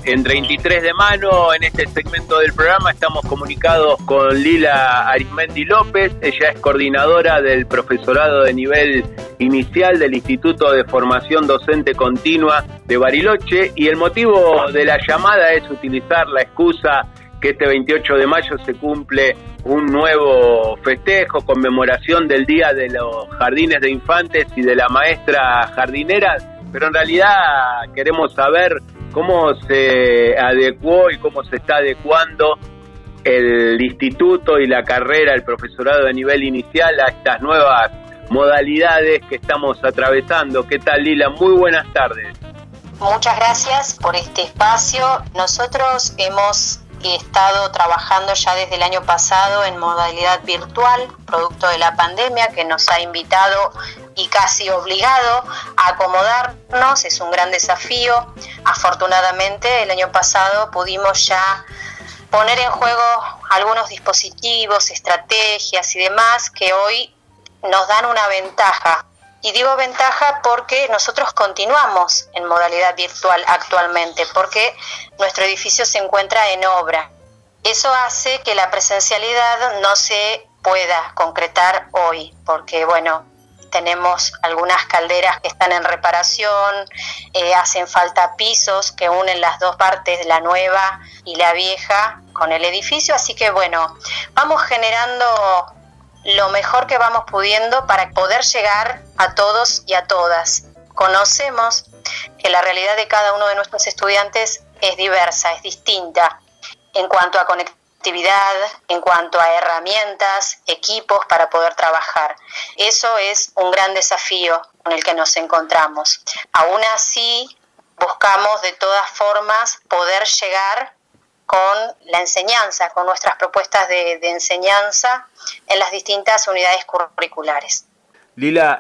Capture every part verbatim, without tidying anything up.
en treinta y tres de mano. En este segmento del programa estamos comunicados con Lila Arizmendi López. Ella es coordinadora del profesorado de nivel inicial del Instituto de Formación Docente Continua de Bariloche, y el motivo de la llamada es utilizar la excusa que este veintiocho de mayo se cumple un nuevo festejo, conmemoración del Día de los Jardines de Infantes y de la maestra jardinera, pero en realidad queremos saber cómo se adecuó y cómo se está adecuando el instituto y la carrera, el profesorado de nivel inicial a estas nuevas modalidades que estamos atravesando. ¿Qué tal, Lila? Muy buenas tardes. Muchas gracias por este espacio. Nosotros hemos estado trabajando ya desde el año pasado en modalidad virtual, producto de la pandemia que nos ha invitado y casi obligado a acomodarnos. Es un gran desafío. Afortunadamente, el año pasado pudimos ya poner en juego algunos dispositivos, estrategias y demás que hoy nos dan una ventaja. Y digo ventaja porque nosotros continuamos en modalidad virtual actualmente, porque nuestro edificio se encuentra en obra. Eso hace que la presencialidad no se pueda concretar hoy, porque bueno, tenemos algunas calderas que están en reparación, eh, hacen falta pisos que unen las dos partes, la nueva y la vieja, con el edificio, así que bueno, vamos generando lo mejor que vamos pudiendo para poder llegar a todos y a todas. Conocemos que la realidad de cada uno de nuestros estudiantes es diversa, es distinta en cuanto a conectividad, en cuanto a herramientas, equipos para poder trabajar. Eso es un gran desafío con el que nos encontramos. Aún así, buscamos de todas formas poder llegar con la enseñanza, con nuestras propuestas de, de enseñanza en las distintas unidades curriculares. Lila,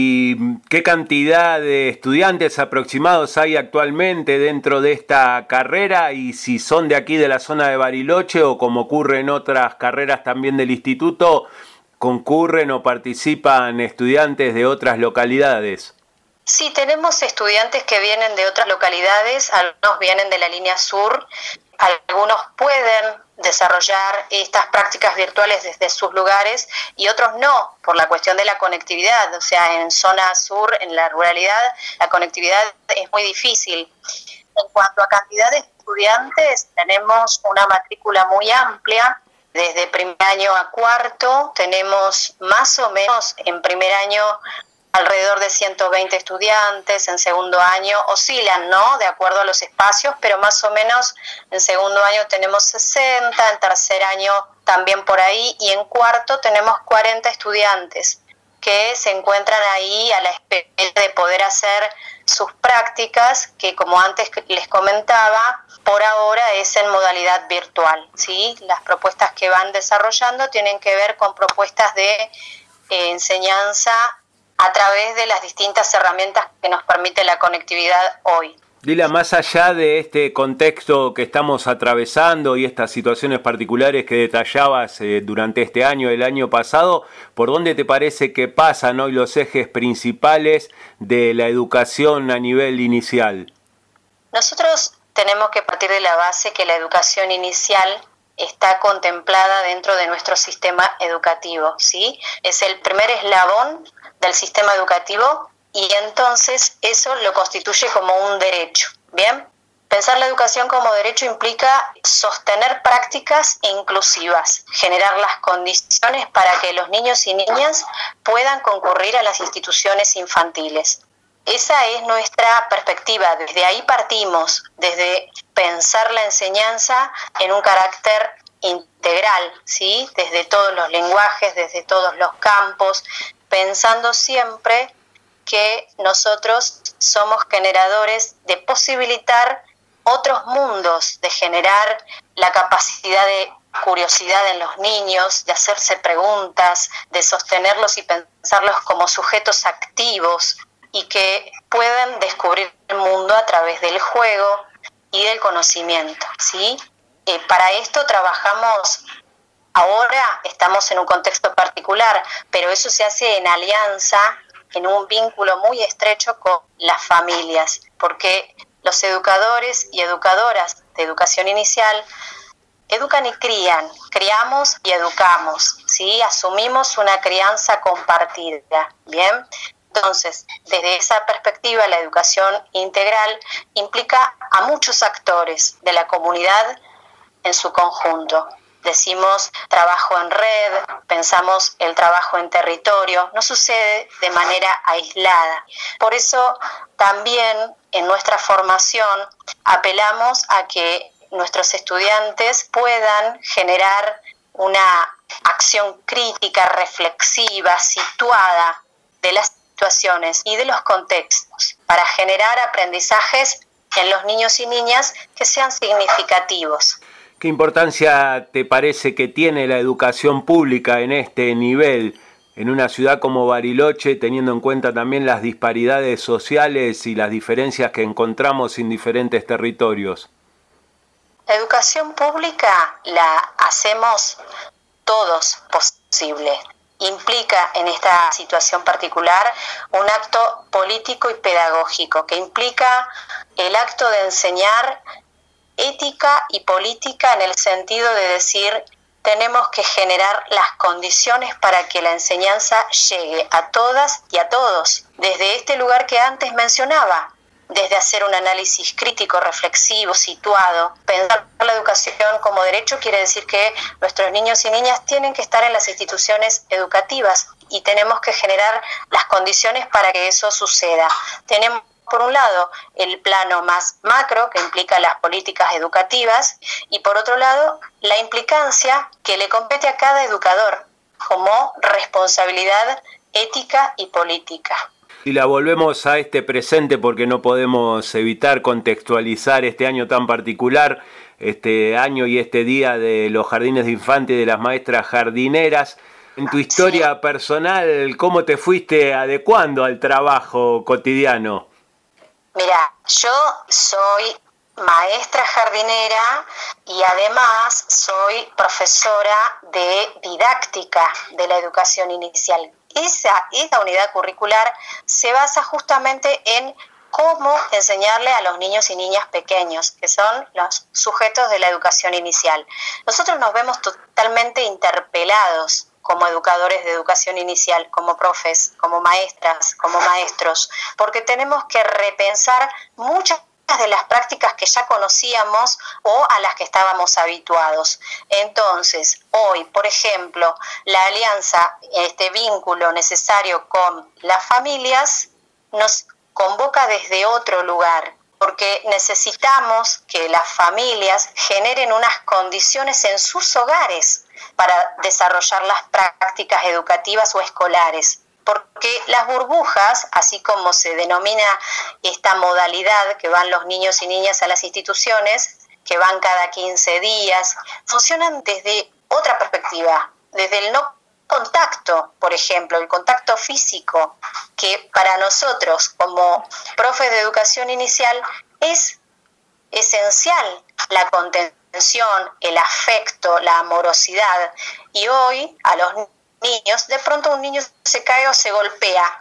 ¿y qué cantidad de estudiantes aproximados hay actualmente dentro de esta carrera? Y si son de aquí de la zona de Bariloche o, como ocurre en otras carreras también del instituto, concurren o participan estudiantes de otras localidades. Sí, tenemos estudiantes que vienen de otras localidades, algunos vienen de la línea sur, algunos pueden desarrollar estas prácticas virtuales desde sus lugares y otros no, por la cuestión de la conectividad. O sea, en zona sur, en la ruralidad, la conectividad es muy difícil. En cuanto a cantidad de estudiantes, tenemos una matrícula muy amplia. Desde primer año a cuarto tenemos más o menos en primer año alrededor de ciento veinte estudiantes, en segundo año oscilan, ¿no?, de acuerdo a los espacios, pero más o menos en segundo año tenemos sesenta, en tercer año también por ahí, y en cuarto tenemos cuarenta estudiantes que se encuentran ahí a la espera de poder hacer sus prácticas, que como antes les comentaba, por ahora es en modalidad virtual, ¿sí? Las propuestas que van desarrollando tienen que ver con propuestas de eh, enseñanza a través de las distintas herramientas que nos permite la conectividad hoy. Lila, más allá de este contexto que estamos atravesando y estas situaciones particulares que detallabas eh, durante este año, el año pasado, ¿por dónde te parece que pasan hoy los ejes principales de la educación a nivel inicial? Nosotros tenemos que partir de la base que la educación inicial está contemplada dentro de nuestro sistema educativo, ¿sí? Es el primer eslabón del sistema educativo y entonces eso lo constituye como un derecho, ¿bien? Pensar la educación como derecho implica sostener prácticas inclusivas, generar las condiciones para que los niños y niñas puedan concurrir a las instituciones infantiles. Esa es nuestra perspectiva, desde ahí partimos, desde pensar la enseñanza en un carácter integral, ¿sí? Desde todos los lenguajes, desde todos los campos, pensando siempre que nosotros somos generadores de posibilitar otros mundos, de generar la capacidad de curiosidad en los niños, de hacerse preguntas, de sostenerlos y pensarlos como sujetos activos y que puedan descubrir el mundo a través del juego y del conocimiento, ¿sí? Eh, para esto trabajamos. Ahora estamos en un contexto particular, pero eso se hace en alianza, en un vínculo muy estrecho con las familias, porque Los educadores y educadoras de educación inicial educan y crían, criamos y educamos, ¿sí? Asumimos una crianza compartida, ¿bien? Entonces, desde esa perspectiva, la educación integral implica a muchos actores de la comunidad en su conjunto. Decimos trabajo en red, pensamos el trabajo en territorio, no sucede de manera aislada. Por eso también en nuestra formación apelamos a que nuestros estudiantes puedan generar una acción crítica, reflexiva, situada de las situaciones y de los contextos para generar aprendizajes en los niños y niñas que sean significativos. ¿Qué importancia te parece que tiene la educación pública en este nivel, en una ciudad como Bariloche, teniendo en cuenta también las disparidades sociales y las diferencias que encontramos en diferentes territorios? La educación pública la hacemos todos posible. Implica en esta situación particular un acto político y pedagógico, que implica el acto de enseñar ética y política en el sentido de decir, tenemos que generar las condiciones para que la enseñanza llegue a todas y a todos, desde este lugar que antes mencionaba, desde hacer un análisis crítico, reflexivo, situado. Pensar la educación como derecho quiere decir que nuestros niños y niñas tienen que estar en las instituciones educativas y tenemos que generar las condiciones para que eso suceda. Tenemos por un lado el plano más macro, que implica las políticas educativas, y por otro lado la implicancia que le compete a cada educador como responsabilidad ética y política. Y la volvemos a este presente porque no podemos evitar contextualizar este año tan particular, este año y este día de los jardines de infantes y de las maestras jardineras. En tu historia sí. personal, ¿cómo te fuiste adecuando al trabajo cotidiano? Mira, yo soy maestra jardinera y además soy profesora de didáctica de la educación inicial. Esa, esa unidad curricular se basa justamente en cómo enseñarle a los niños y niñas pequeños, que son los sujetos de la educación inicial. Nosotros nos vemos totalmente interpelados como educadores de educación inicial, como profes, como maestras, como maestros, porque tenemos que repensar muchas de las prácticas que ya conocíamos o a las que estábamos habituados. Entonces, hoy, por ejemplo, la alianza, este vínculo necesario con las familias, nos convoca desde otro lugar, porque necesitamos que las familias generen unas condiciones en sus hogares para desarrollar las prácticas educativas o escolares. Porque las burbujas, así como se denomina esta modalidad que van los niños y niñas a las instituciones, que van cada quince días, funcionan desde otra perspectiva, desde el no contacto, por ejemplo, el contacto físico, que para nosotros como profes de educación inicial es esencial, la contención, el afecto, la amorosidad, y hoy a los niños, de pronto un niño se cae o se golpea.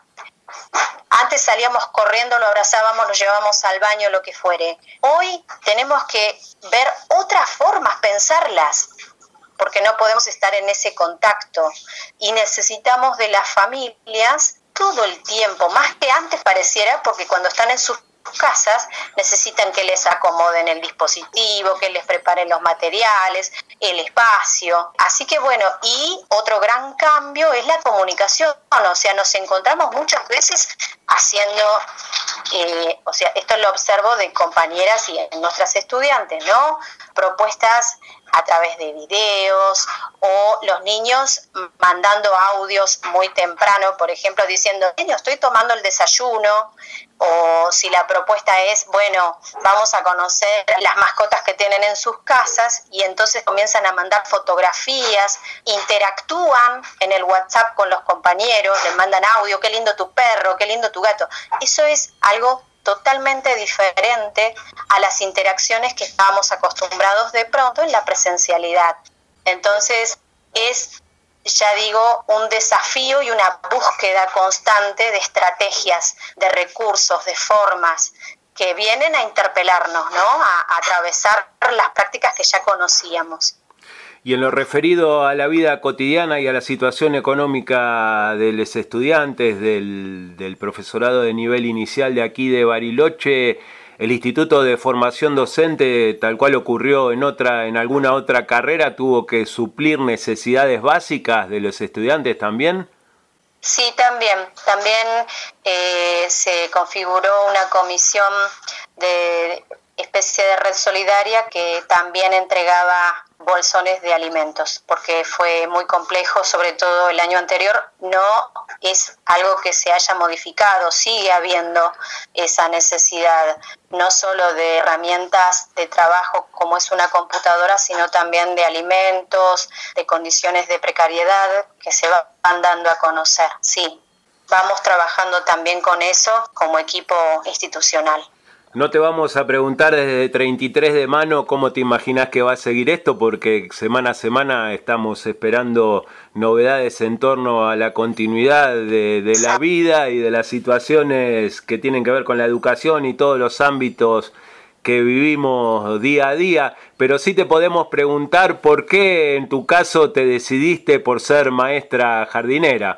Antes salíamos corriendo, lo abrazábamos, lo llevábamos al baño, lo que fuere. Hoy tenemos que ver otras formas, pensarlas, porque no podemos estar en ese contacto y necesitamos de las familias todo el tiempo, más que antes pareciera, porque cuando están en sus casas necesitan que les acomoden el dispositivo, que les preparen los materiales, el espacio. Así que bueno, y otro gran cambio es la comunicación, o sea, nos encontramos muchas veces haciendo, eh, o sea, esto lo observo de compañeras y en nuestras estudiantes, ¿no? Propuestas a través de videos o los niños mandando audios muy temprano, por ejemplo, diciendo, niño, estoy tomando el desayuno, o si la propuesta es, bueno, vamos a conocer las mascotas que tienen en sus casas, y entonces comienzan a mandar fotografías, interactúan en el WhatsApp con los compañeros, les mandan audio, qué lindo tu perro, qué lindo tu gato. Eso es algo totalmente diferente a las interacciones que estábamos acostumbrados de pronto en la presencialidad. Entonces es, ya digo, un desafío y una búsqueda constante de estrategias, de recursos, de formas que vienen a interpelarnos, ¿no? A, a atravesar las prácticas que ya conocíamos. Y en lo referido a la vida cotidiana y a la situación económica de los estudiantes, del, del profesorado de nivel inicial de aquí de Bariloche, el Instituto de Formación Docente, tal cual ocurrió en otra, en alguna otra carrera, tuvo que suplir necesidades básicas de los estudiantes también. Sí, también. También eh, se configuró una comisión de especie de red solidaria que también entregaba bolsones de alimentos, porque fue muy complejo, sobre todo el año anterior. No es algo que se haya modificado, sigue habiendo esa necesidad, no solo de herramientas de trabajo como es una computadora, sino también de alimentos, de condiciones de precariedad que se van dando a conocer. Sí, vamos trabajando también con eso como equipo institucional. No te vamos a preguntar desde treinta y tres de mano cómo te imaginas que va a seguir esto, porque semana a semana estamos esperando novedades en torno a la continuidad de, de la vida y de las situaciones que tienen que ver con la educación y todos los ámbitos que vivimos día a día. Pero sí te podemos preguntar por qué en tu caso te decidiste por ser maestra jardinera.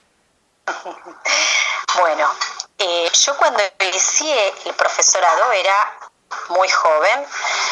Bueno, Eh, yo cuando inicié el profesorado era muy joven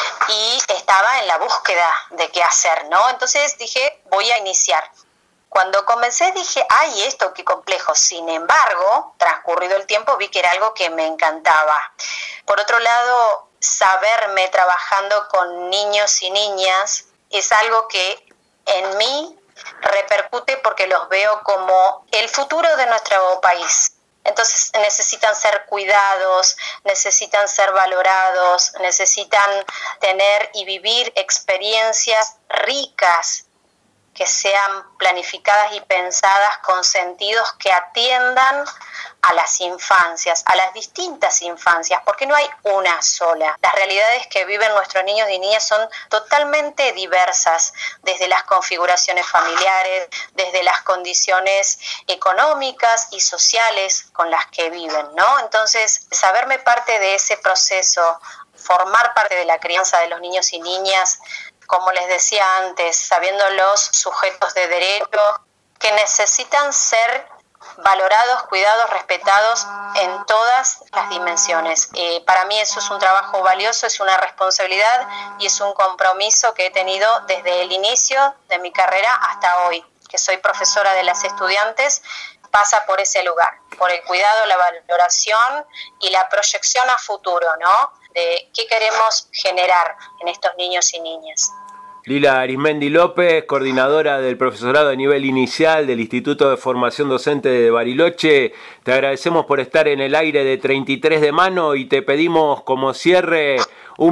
y estaba en la búsqueda de qué hacer, ¿no? Entonces dije, voy a iniciar. Cuando comencé dije, ay, esto qué complejo. Sin embargo, transcurrido el tiempo vi que era algo que me encantaba. Por otro lado, saberme trabajando con niños y niñas es algo que en mí repercute porque los veo como el futuro de nuestro país. Entonces necesitan ser cuidados, necesitan ser valorados, necesitan tener y vivir experiencias ricas que sean planificadas y pensadas con sentidos que atiendan a las infancias, a las distintas infancias, porque no hay una sola. Las realidades que viven nuestros niños y niñas son totalmente diversas, desde las configuraciones familiares, desde las condiciones económicas y sociales con las que viven, ¿no? Entonces, saberme parte de ese proceso, formar parte de la crianza de los niños y niñas, como les decía antes, sabiendo los sujetos de derecho que necesitan ser valorados, cuidados, respetados en todas las dimensiones. Eh, para mí eso es un trabajo valioso, es una responsabilidad y es un compromiso que he tenido desde el inicio de mi carrera hasta hoy, que soy profesora de las estudiantes. Pasa por ese lugar, por el cuidado, la valoración y la proyección a futuro, ¿no? De qué queremos generar en estos niños y niñas. Lila Arismendi López, coordinadora del profesorado de nivel inicial del Instituto de Formación Docente de Bariloche, te agradecemos por estar en el aire de treinta y tres de mano y te pedimos como cierre un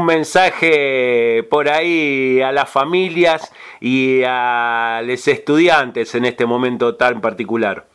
mensaje por ahí a las familias y a los estudiantes en este momento tan particular.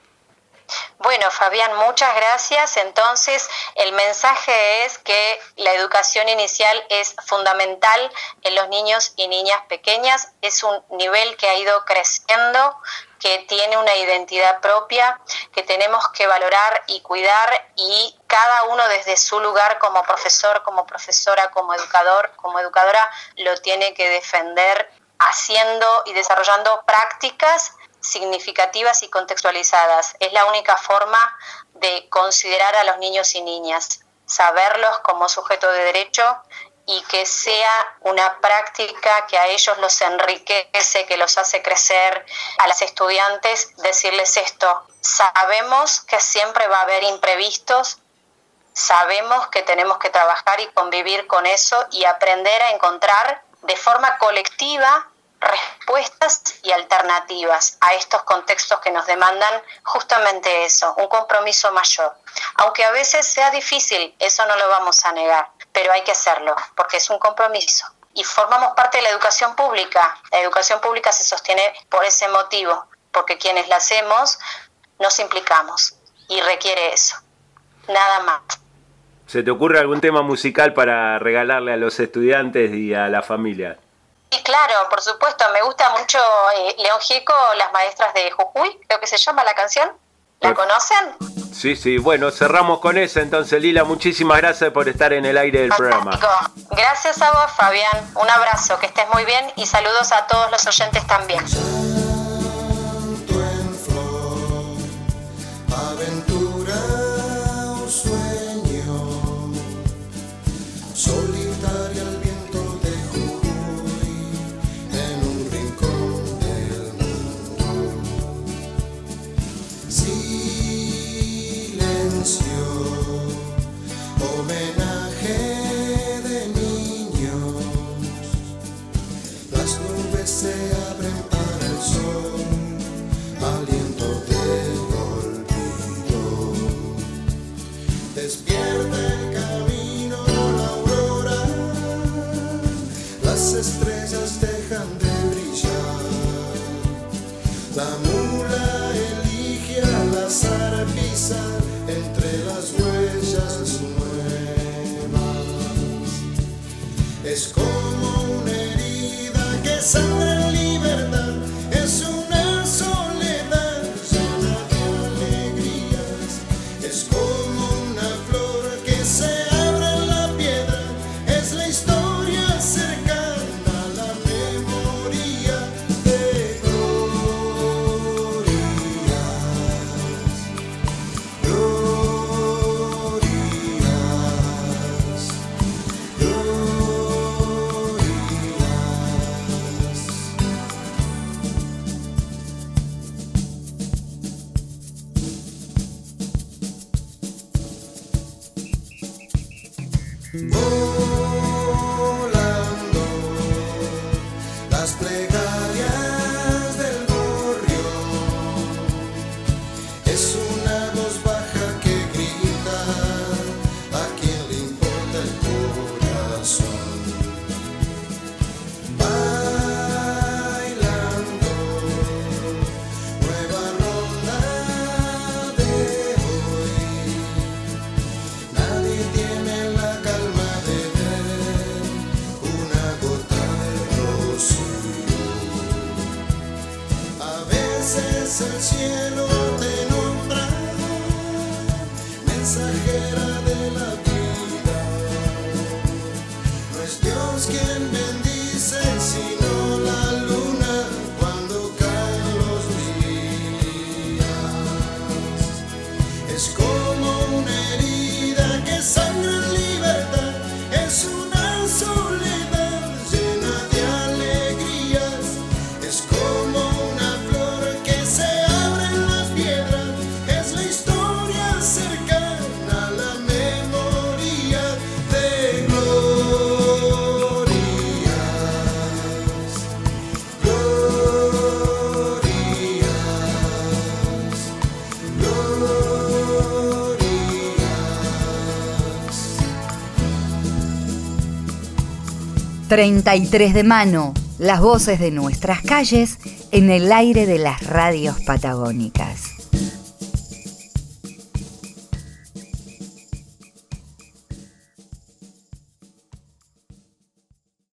Bueno, Fabián, muchas gracias. Entonces, el mensaje es que la educación inicial es fundamental en los niños y niñas pequeñas. Es un nivel que ha ido creciendo, que tiene una identidad propia, que tenemos que valorar y cuidar, y cada uno desde su lugar como profesor, como profesora, como educador, como educadora, lo tiene que defender haciendo y desarrollando prácticas significativas y contextualizadas. Es la única forma de considerar a los niños y niñas, saberlos como sujeto de derecho y que sea una práctica que a ellos los enriquece, que los hace crecer. A las estudiantes decirles esto: sabemos que siempre va a haber imprevistos, sabemos que tenemos que trabajar y convivir con eso y aprender a encontrar de forma colectiva respuestas y alternativas a estos contextos que nos demandan justamente eso, un compromiso mayor. Aunque a veces sea difícil, eso no lo vamos a negar, pero hay que hacerlo, porque es un compromiso. Y formamos parte de la educación pública. La educación pública se sostiene por ese motivo, porque quienes la hacemos nos implicamos y requiere eso, nada más. ¿Se te ocurre algún tema musical para regalarle a los estudiantes y a la familia? Sí, claro, por supuesto. Me gusta mucho eh, León Gieco, Las Maestras de Jujuy, creo que se llama la canción. ¿La conocen? Sí, sí, bueno, cerramos con eso entonces, Lila, muchísimas gracias por estar en el aire del programa. Gracias a vos, Fabián, un abrazo, que estés muy bien y saludos a todos los oyentes también. Solitaria al viento de Jujuy, en un rincón del mundo. Silencio, homenaje de niños. Las nubes se abren para el sol, aliento del olvido. Despierta el camino, las estrellas dejan de brillar. La mula elige al azar pisar entre las huellas nuevas. Es como una herida que sangra en libertad. Es una soledad llena de alegrías. Es como una flor que se abre en la piedra. Es la historia cercana a la memoria de glorias, glorias, volando las plegarias del gorrión. Es una voz baja que grita a quien le importa el corazón. Bailando nueva ronda de hoy. Nadie tiene la calma de ver una gota de rocío. A veces el cielo te nombra mensajera de la vida. No es Dios quien bendice, sino la luna cuando caen los días. Es como una herida que sangra en libertad. Es una soledad llena de alegrías. Es como una flor que se abre en las piedras. Es la historia cercana a la memoria de glorias, glorias, glorias. treinta y tres de mano, las voces de nuestras calles en el aire de las radios patagónicas.